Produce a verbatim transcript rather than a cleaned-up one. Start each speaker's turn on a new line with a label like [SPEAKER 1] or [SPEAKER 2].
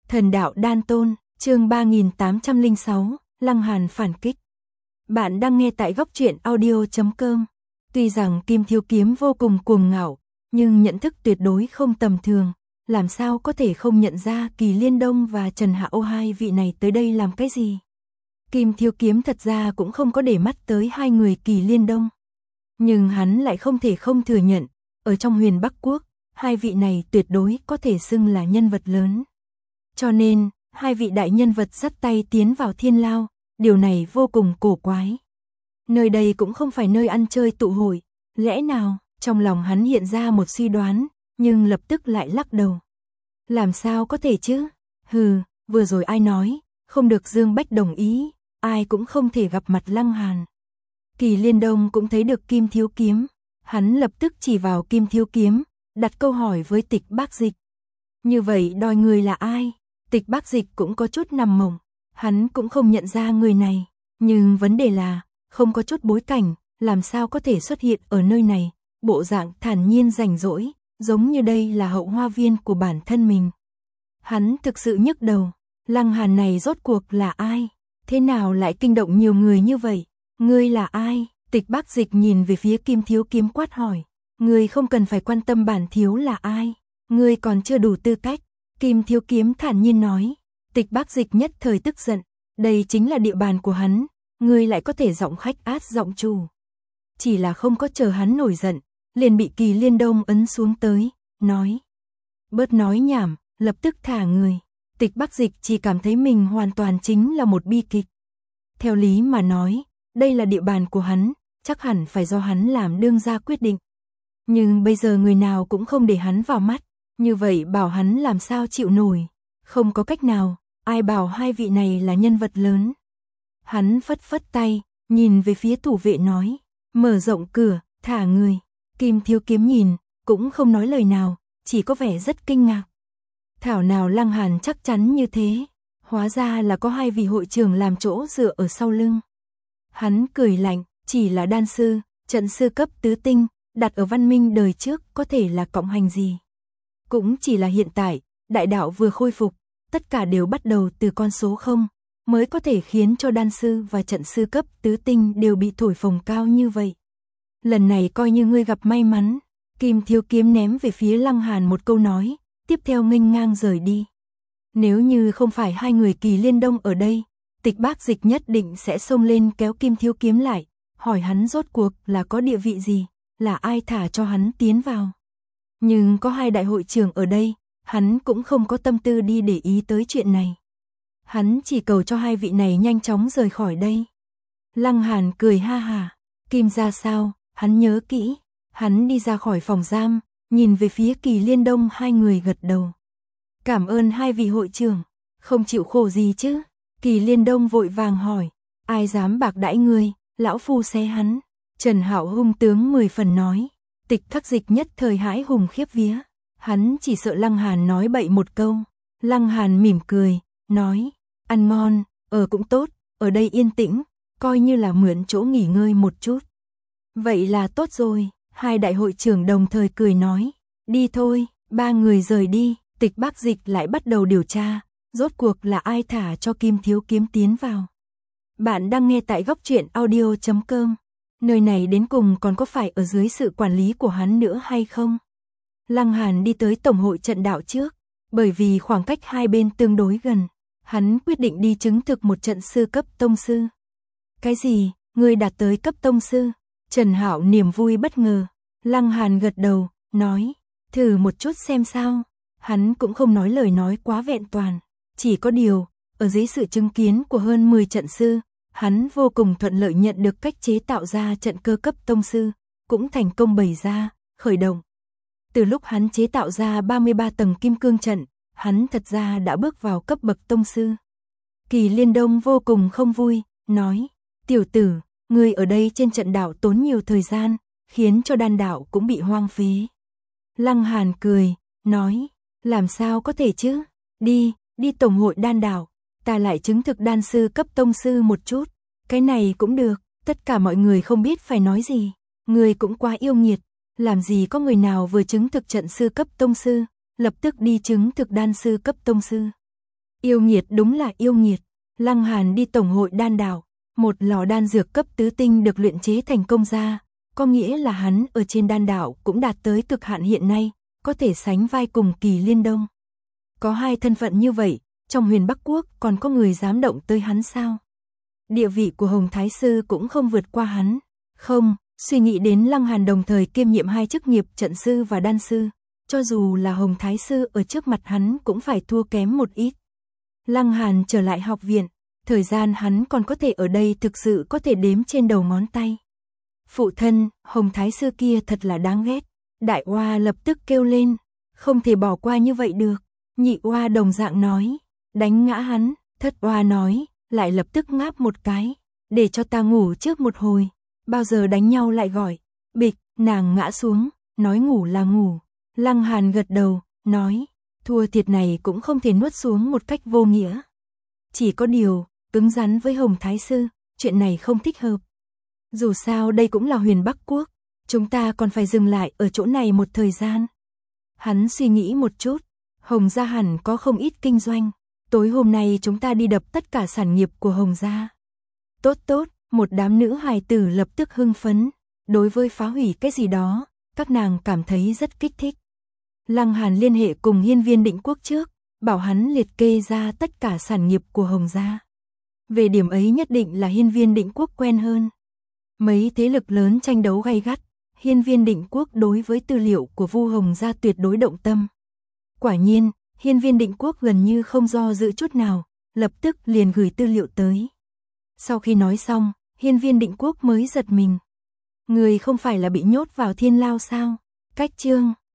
[SPEAKER 1] Thần đạo đan tôn, chương ba nghìn tám trăm lẻ sáu, Lăng Hàn phản kích. Bạn đang nghe tại góc truyện audio chấm com. Tuy rằng Kim Thiếu Kiếm vô cùng cuồng ngạo, nhưng nhận thức tuyệt đối không tầm thường, làm sao có thể không nhận ra Kỳ Liên Đông và Trần Hạ Ô hai vị này tới đây làm cái gì. Kim Thiếu Kiếm thật ra cũng không có để mắt tới hai người Kỳ Liên Đông. Nhưng hắn lại không thể không thừa nhận, ở trong Huyền Bắc Quốc, hai vị này tuyệt đối có thể xưng là nhân vật lớn. Cho nên, hai vị đại nhân vật dắt tay tiến vào Thiên Lao, điều này vô cùng cổ quái. Nơi đây cũng không phải nơi ăn chơi tụ hội, lẽ nào, trong lòng hắn hiện ra một suy đoán, nhưng lập tức lại lắc đầu. Làm sao có thể chứ? Hừ, vừa rồi ai nói, không được Dương Bách đồng ý, ai cũng không thể gặp mặt Lăng Hàn. Kỳ Liên Đông cũng thấy được Kim Thiếu Kiếm, hắn lập tức chỉ vào Kim Thiếu Kiếm, đặt câu hỏi với Tịch Bác Dịch. Như vậy đòi người là ai? Tịch Bác Dịch cũng có chút nằm mộng, hắn cũng không nhận ra người này, nhưng vấn đề là, không có chút bối cảnh, làm sao có thể xuất hiện ở nơi này, bộ dạng thản nhiên rảnh rỗi, giống như đây là hậu hoa viên của bản thân mình. Hắn thực sự nhức đầu, Lăng Hàn này rốt cuộc là ai? Thế nào lại kinh động nhiều người như vậy? Ngươi là ai? Tịch Bác Dịch nhìn về phía Kim Thiếu Kiếm quát hỏi. Ngươi không cần phải quan tâm bản thiếu là ai, ngươi còn chưa đủ tư cách. Kim Thiếu Kiếm thản nhiên nói. Tịch Bác Dịch nhất thời tức giận, đây chính là địa bàn của hắn, ngươi lại có thể giọng khách át giọng chủ. Chỉ là không có chờ hắn nổi giận, liền bị Kỳ Liên Đông ấn xuống tới, nói. Bớt nói nhảm, lập tức thả người. Tịch Bác Dịch chỉ cảm thấy mình hoàn toàn chính là một bi kịch. Theo lý mà nói, đây là địa bàn của hắn, chắc hẳn phải do hắn làm đương ra quyết định. Nhưng bây giờ người nào cũng không để hắn vào mắt, như vậy bảo hắn làm sao chịu nổi. Không có cách nào, ai bảo hai vị này là nhân vật lớn. Hắn phất phất tay, nhìn về phía thủ vệ nói, mở rộng cửa, thả người. Kim Thiếu Kiếm nhìn, cũng không nói lời nào, chỉ có vẻ rất kinh ngạc. Thảo nào Lăng Hàn chắc chắn như thế, hóa ra là có hai vị hội trưởng làm chỗ dựa ở sau lưng. Hắn cười lạnh, chỉ là đan sư, trận sư cấp tứ tinh, đặt ở văn minh đời trước có thể là cộng hành gì. Cũng chỉ là hiện tại, đại đạo vừa khôi phục, tất cả đều bắt đầu từ con số không, mới có thể khiến cho đan sư và trận sư cấp tứ tinh đều bị thổi phồng cao như vậy. Lần này coi như ngươi gặp may mắn. Kim Thiếu Kiếm ném về phía Lăng Hàn một câu nói, tiếp theo nghênh ngang rời đi. Nếu như không phải hai người Kỳ Liên Đông ở đây, Tịch Bác Dịch nhất định sẽ xông lên kéo Kim Thiếu Kiếm lại, hỏi hắn rốt cuộc là có địa vị gì, là ai thả cho hắn tiến vào. Nhưng có hai đại hội trưởng ở đây, hắn cũng không có tâm tư đi để ý tới chuyện này. Hắn chỉ cầu cho hai vị này nhanh chóng rời khỏi đây. Lăng Hàn cười ha hà, Kim ra sao, hắn nhớ kỹ. Hắn đi ra khỏi phòng giam, nhìn về phía Kỳ Liên Đông, hai người gật đầu. Cảm ơn hai vị hội trưởng, không chịu khổ gì chứ. Kỳ Liên Đông vội vàng hỏi, ai dám bạc đãi ngươi, lão phu xé hắn. Trần Hạo hung tướng mười phần nói. Tịch Khắc Dịch nhất thời hãi hùng khiếp vía, hắn chỉ sợ Lăng Hàn nói bậy một câu. Lăng Hàn mỉm cười, nói, ăn ngon, ở cũng tốt, ở đây yên tĩnh, coi như là mượn chỗ nghỉ ngơi một chút. Vậy là tốt rồi. Hai đại hội trưởng đồng thời cười nói, đi thôi. Ba người rời đi, Tịch Bác Dịch lại bắt đầu điều tra, rốt cuộc là ai thả cho Kim Thiếu Kiếm tiến vào. Bạn đang nghe tại góc truyện audio chấm com. Nơi này đến cùng còn có phải ở dưới sự quản lý của hắn nữa hay không? Lăng Hàn đi tới tổng hội trận đạo trước, bởi vì khoảng cách hai bên tương đối gần, hắn quyết định đi chứng thực một trận sư cấp tông sư. Cái gì, ngươi đạt tới cấp tông sư? Trần Hạo niềm vui bất ngờ. Lăng Hàn gật đầu, nói, thử một chút xem sao. Hắn cũng không nói lời nói quá vẹn toàn, chỉ có điều, ở dưới sự chứng kiến của hơn mười trận sư, hắn vô cùng thuận lợi nhận được cách chế tạo ra trận cơ cấp tông sư, cũng thành công bày ra, khởi động. Từ lúc hắn chế tạo ra ba mươi ba tầng kim cương trận, hắn thật ra đã bước vào cấp bậc tông sư. Kỳ Liên Đông vô cùng không vui, nói, tiểu tử, ngươi ở đây trên trận đảo tốn nhiều thời gian, khiến cho đan đảo cũng bị hoang phí. Lăng Hàn cười, nói, làm sao có thể chứ, đi, đi tổng hội đan đảo, ta lại chứng thực đan sư cấp tông sư một chút, cái này cũng được. Tất cả mọi người không biết phải nói gì, ngươi cũng quá yêu nghiệt, làm gì có người nào vừa chứng thực trận sư cấp tông sư, lập tức đi chứng thực đan sư cấp tông sư. Yêu nghiệt đúng là yêu nghiệt. Lăng Hàn đi tổng hội đan đảo, một lò đan dược cấp tứ tinh được luyện chế thành công ra, có nghĩa là hắn ở trên đan đảo cũng đạt tới cực hạn hiện nay, có thể sánh vai cùng Kỳ Liên Đông. Có hai thân phận như vậy, trong Huyền Bắc Quốc còn có người dám động tới hắn sao? Địa vị của Hồng Thái Sư cũng không vượt qua hắn. Không, suy nghĩ đến Lăng Hàn đồng thời kiêm nhiệm hai chức nghiệp trận sư và đan sư, cho dù là Hồng Thái Sư ở trước mặt hắn cũng phải thua kém một ít. Lăng Hàn trở lại học viện, thời gian hắn còn có thể ở đây thực sự có thể đếm trên đầu ngón tay. Phụ thân, Hồng Thái Sư kia thật là đáng ghét. Đại Oa lập tức kêu lên, không thể bỏ qua như vậy được. Nhị Oa đồng dạng nói, đánh ngã hắn. Thất Oa nói, lại lập tức ngáp một cái, để cho ta ngủ trước một hồi. Bao giờ đánh nhau lại gọi. Bịch, nàng ngã xuống, nói ngủ là ngủ. Lăng Hàn gật đầu, nói, thua thiệt này cũng không thể nuốt xuống một cách vô nghĩa. Chỉ có điều, cứng rắn với Hồng Thái Sư, chuyện này không thích hợp. Dù sao đây cũng là Huyền Bắc Quốc, chúng ta còn phải dừng lại ở chỗ này một thời gian. Hắn suy nghĩ một chút, Hồng gia hẳn có không ít kinh doanh, tối hôm nay chúng ta đi đập tất cả sản nghiệp của Hồng gia. Tốt tốt, một đám nữ hài tử lập tức hưng phấn, đối với phá hủy cái gì đó, các nàng cảm thấy rất kích thích. Lăng Hàn liên hệ cùng Hiên Viên Định Quốc trước, bảo hắn liệt kê ra tất cả sản nghiệp của Hồng gia. Về điểm ấy nhất định là Hiên Viên Định Quốc quen hơn. Mấy thế lực lớn tranh đấu gay gắt, Hiên Viên Định Quốc đối với tư liệu của Vu Hồng gia tuyệt đối động tâm. Quả nhiên, Hiên Viên Định Quốc gần như không do dự chút nào, lập tức liền gửi tư liệu tới. Sau khi nói xong, Hiên Viên Định Quốc mới giật mình. Người không phải là bị nhốt vào thiên lao sao? Cách chương